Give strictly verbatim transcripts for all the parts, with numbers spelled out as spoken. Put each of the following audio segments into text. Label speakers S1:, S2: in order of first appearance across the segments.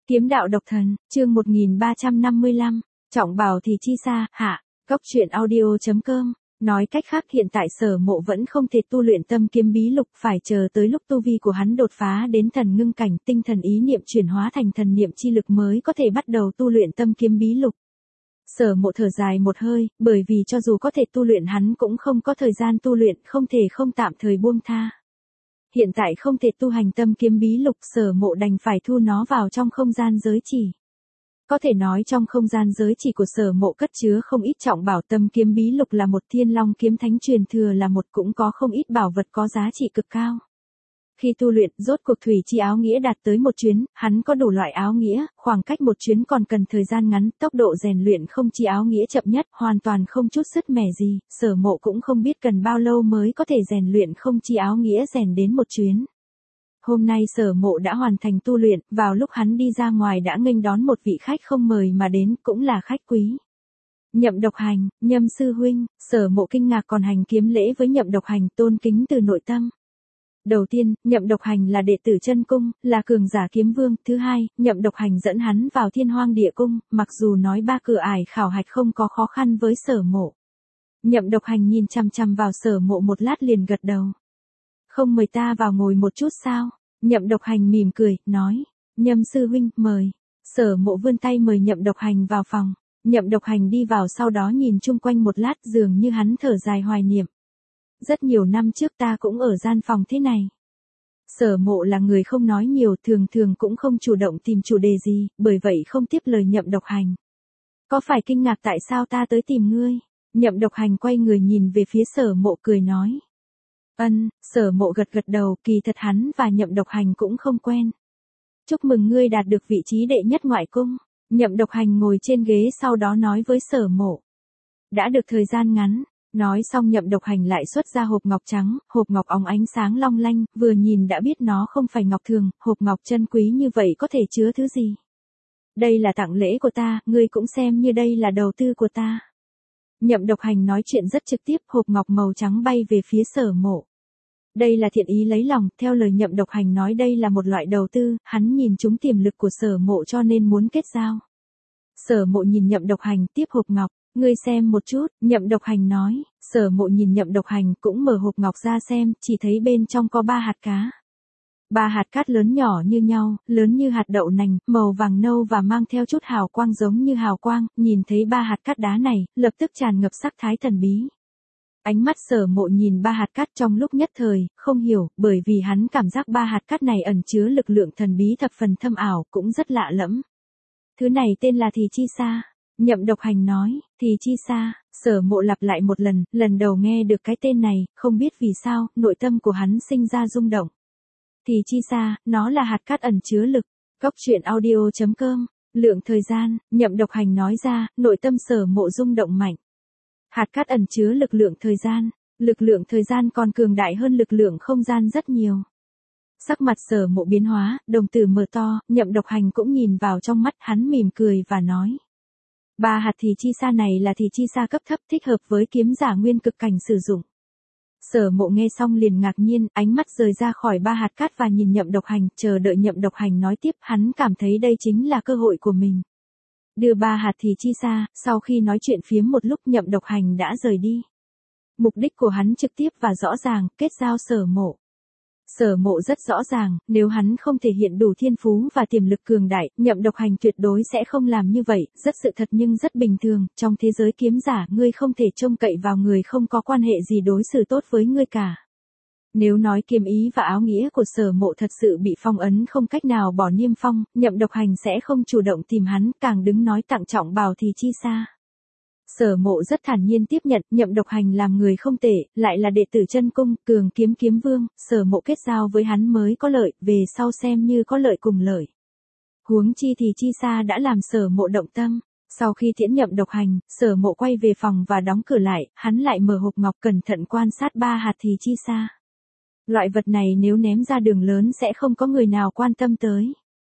S1: Kiếm đạo độc thần, chương một nghìn ba trăm năm mươi lăm, trọng bảo thì chi xa, hạ, góc truyện audio.com. Nói cách khác hiện tại Sở Mộ vẫn không thể tu luyện tâm kiếm bí lục, phải chờ tới lúc tu vi của hắn đột phá đến thần ngưng cảnh, tinh thần ý niệm chuyển hóa thành thần niệm chi lực mới có thể bắt đầu tu luyện tâm kiếm bí lục. Sở Mộ thở dài một hơi, bởi vì cho dù có thể tu luyện hắn cũng không có thời gian tu luyện, không thể không tạm thời buông tha. Hiện tại không thể tu hành tâm kiếm bí lục, Sở Mộ đành phải thu nó vào trong không gian giới chỉ. Có thể nói trong không gian giới chỉ của Sở Mộ cất chứa không ít trọng bảo, tâm kiếm bí lục là một, Thiên Long kiếm thánh truyền thừa là một, cũng có không ít bảo vật có giá trị cực cao. Khi tu luyện, rốt cuộc thủy chi áo nghĩa đạt tới một chuyến, hắn có đủ loại áo nghĩa, khoảng cách một chuyến còn cần thời gian ngắn, tốc độ rèn luyện không chi áo nghĩa chậm nhất, hoàn toàn không chút sứt mẻ gì, Sở Mộ cũng không biết cần bao lâu mới có thể rèn luyện không chi áo nghĩa rèn đến một chuyến. Hôm nay Sở Mộ đã hoàn thành tu luyện, vào lúc hắn đi ra ngoài đã nghênh đón một vị khách không mời mà đến, cũng là khách quý. Nhậm Độc Hành, Nhâm sư huynh. Sở Mộ kinh ngạc còn hành kiếm lễ với Nhậm Độc Hành, tôn kính từ nội tâm. Đầu tiên, Nhậm Độc Hành là đệ tử Chân Cung, là cường giả kiếm vương. Thứ hai, Nhậm Độc Hành dẫn hắn vào Thiên Hoang Địa Cung, mặc dù nói ba cửa ải khảo hạch không có khó khăn với Sở Mộ. Nhậm Độc Hành nhìn chằm chằm vào Sở Mộ một lát liền gật đầu. Không mời ta vào ngồi một chút sao? Nhậm Độc Hành mỉm cười, nói. Nhâm sư huynh, mời. Sở Mộ vươn tay mời Nhậm Độc Hành vào phòng. Nhậm Độc Hành đi vào sau đó nhìn chung quanh một lát, dường như hắn thở dài hoài niệm. Rất nhiều năm trước ta cũng ở gian phòng thế này. Sở Mộ là người không nói nhiều, thường thường cũng không chủ động tìm chủ đề gì, bởi vậy không tiếp lời Nhậm Độc Hành. Có phải kinh ngạc tại sao ta tới tìm ngươi? Nhậm Độc Hành quay người nhìn về phía Sở Mộ cười nói. Ân, Sở Mộ gật gật đầu, kỳ thật hắn và Nhậm Độc Hành cũng không quen. Chúc mừng ngươi đạt được vị trí đệ nhất ngoại cung. Nhậm Độc Hành ngồi trên ghế sau đó nói với Sở Mộ. Đã được thời gian ngắn. Nói xong Nhậm Độc Hành lại xuất ra hộp ngọc trắng, hộp ngọc óng ánh sáng long lanh, vừa nhìn đã biết nó không phải ngọc thường, hộp ngọc chân quý như vậy có thể chứa thứ gì. Đây là tặng lễ của ta, ngươi cũng xem như đây là đầu tư của ta. Nhậm Độc Hành nói chuyện rất trực tiếp, hộp ngọc màu trắng bay về phía Sở Mộ. Đây là thiện ý lấy lòng, theo lời Nhậm Độc Hành nói đây là một loại đầu tư, hắn nhìn trúng tiềm lực của Sở Mộ cho nên muốn kết giao. Sở Mộ nhìn Nhậm Độc Hành tiếp hộp ngọc, ngươi xem một chút, Nhậm Độc Hành nói. Sở Mộ nhìn Nhậm Độc Hành cũng mở hộp ngọc ra xem, chỉ thấy bên trong có ba hạt cá. Ba hạt cát lớn nhỏ như nhau, lớn như hạt đậu nành, màu vàng nâu và mang theo chút hào quang giống như hào quang, nhìn thấy ba hạt cát đá này, lập tức tràn ngập sắc thái thần bí. Ánh mắt Sở Mộ nhìn ba hạt cát trong lúc nhất thời, không hiểu, bởi vì hắn cảm giác ba hạt cát này ẩn chứa lực lượng thần bí thập phần thâm ảo, cũng rất lạ lẫm. Thứ này tên là thì chi sa. Nhậm Độc Hành nói, thì chi sa. Sở Mộ lặp lại một lần, lần đầu nghe được cái tên này, không biết vì sao, nội tâm của hắn sinh ra rung động. Thì chi sa, nó là hạt cát ẩn chứa lực. Góc truyện audio.com. Lượng thời gian, Nhậm Độc Hành nói ra, nội tâm Sở Mộ rung động mạnh. Hạt cát ẩn chứa lực lượng thời gian, lực lượng thời gian còn cường đại hơn lực lượng không gian rất nhiều. Sắc mặt Sở Mộ biến hóa, đồng tử mở to, Nhậm Độc Hành cũng nhìn vào trong mắt, hắn mỉm cười và nói. Ba hạt thì chi sa này là thì chi sa cấp thấp, thích hợp với kiếm giả nguyên cực cảnh sử dụng. Sở Mộ nghe xong liền ngạc nhiên, ánh mắt rời ra khỏi ba hạt cát và nhìn Nhậm Độc Hành, chờ đợi Nhậm Độc Hành nói tiếp, hắn cảm thấy đây chính là cơ hội của mình. Đưa ba hạt thì chi sa, sau khi nói chuyện phiếm một lúc Nhậm Độc Hành đã rời đi. Mục đích của hắn trực tiếp và rõ ràng, kết giao Sở Mộ. Sở Mộ rất rõ ràng, nếu hắn không thể hiện đủ thiên phú và tiềm lực cường đại, Nhậm Độc Hành tuyệt đối sẽ không làm như vậy, rất sự thật nhưng rất bình thường, trong thế giới kiếm giả, ngươi không thể trông cậy vào người không có quan hệ gì đối xử tốt với ngươi cả. Nếu nói kiếm ý và áo nghĩa của Sở Mộ thật sự bị phong ấn không cách nào bỏ niêm phong, Nhậm Độc Hành sẽ không chủ động tìm hắn, càng đứng nói tặng trọng bảo thì chi sa. Sở Mộ rất thản nhiên tiếp nhận, Nhậm Độc Hành làm người không tệ, lại là đệ tử Chân Cung, cường kiếm kiếm vương, Sở Mộ kết giao với hắn mới có lợi, về sau xem như có lợi cùng lợi. Huống chi thì chi sa đã làm Sở Mộ động tâm. Sau khi tiễn Nhậm Độc Hành, Sở Mộ quay về phòng và đóng cửa lại, hắn lại mở hộp ngọc cẩn thận quan sát ba hạt thì chi sa. Loại vật này nếu ném ra đường lớn sẽ không có người nào quan tâm tới.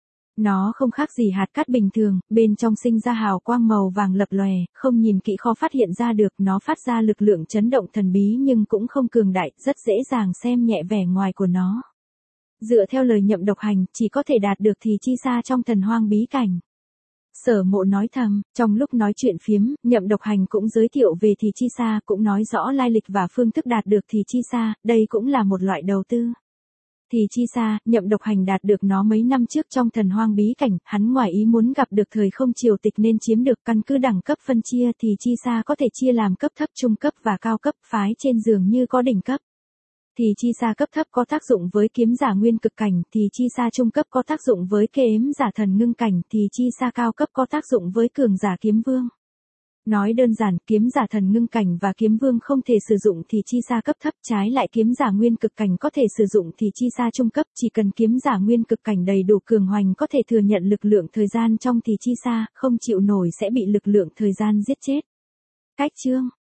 S1: Nó không khác gì hạt cát bình thường, bên trong sinh ra hào quang màu vàng lập lòe, không nhìn kỹ khó phát hiện ra được, nó phát ra lực lượng chấn động thần bí nhưng cũng không cường đại, rất dễ dàng xem nhẹ vẻ ngoài của nó. Dựa theo lời Nhậm Độc Hành, chỉ có thể đạt được thì chi xa trong Thần Hoang bí cảnh. Sở Mộ nói thầm, trong lúc nói chuyện phiếm, Nhậm Độc Hành cũng giới thiệu về thì chi xa, cũng nói rõ lai lịch và phương thức đạt được thì chi xa, đây cũng là một loại đầu tư. Thì chi xa, Nhậm Độc Hành đạt được nó mấy năm trước trong Thần Hoang bí cảnh, hắn ngoài ý muốn gặp được thời không triều tịch nên chiếm được. Căn cứ đẳng cấp phân chia thì chi xa có thể chia làm cấp thấp, trung cấp và cao cấp, phái trên dường như có đỉnh cấp. Thì chi xa cấp thấp có tác dụng với kiếm giả nguyên cực cảnh, thì chi xa trung cấp có tác dụng với kiếm giả thần ngưng cảnh, thì chi xa cao cấp có tác dụng với cường giả kiếm vương. Nói đơn giản, kiếm giả thần ngưng cảnh và kiếm vương không thể sử dụng thì chi xa cấp thấp, trái lại kiếm giả nguyên cực cảnh có thể sử dụng thì chi xa trung cấp, chỉ cần kiếm giả nguyên cực cảnh đầy đủ cường hoành có thể thừa nhận lực lượng thời gian trong thì chi xa, không chịu nổi sẽ bị lực lượng thời gian giết chết. Cách chương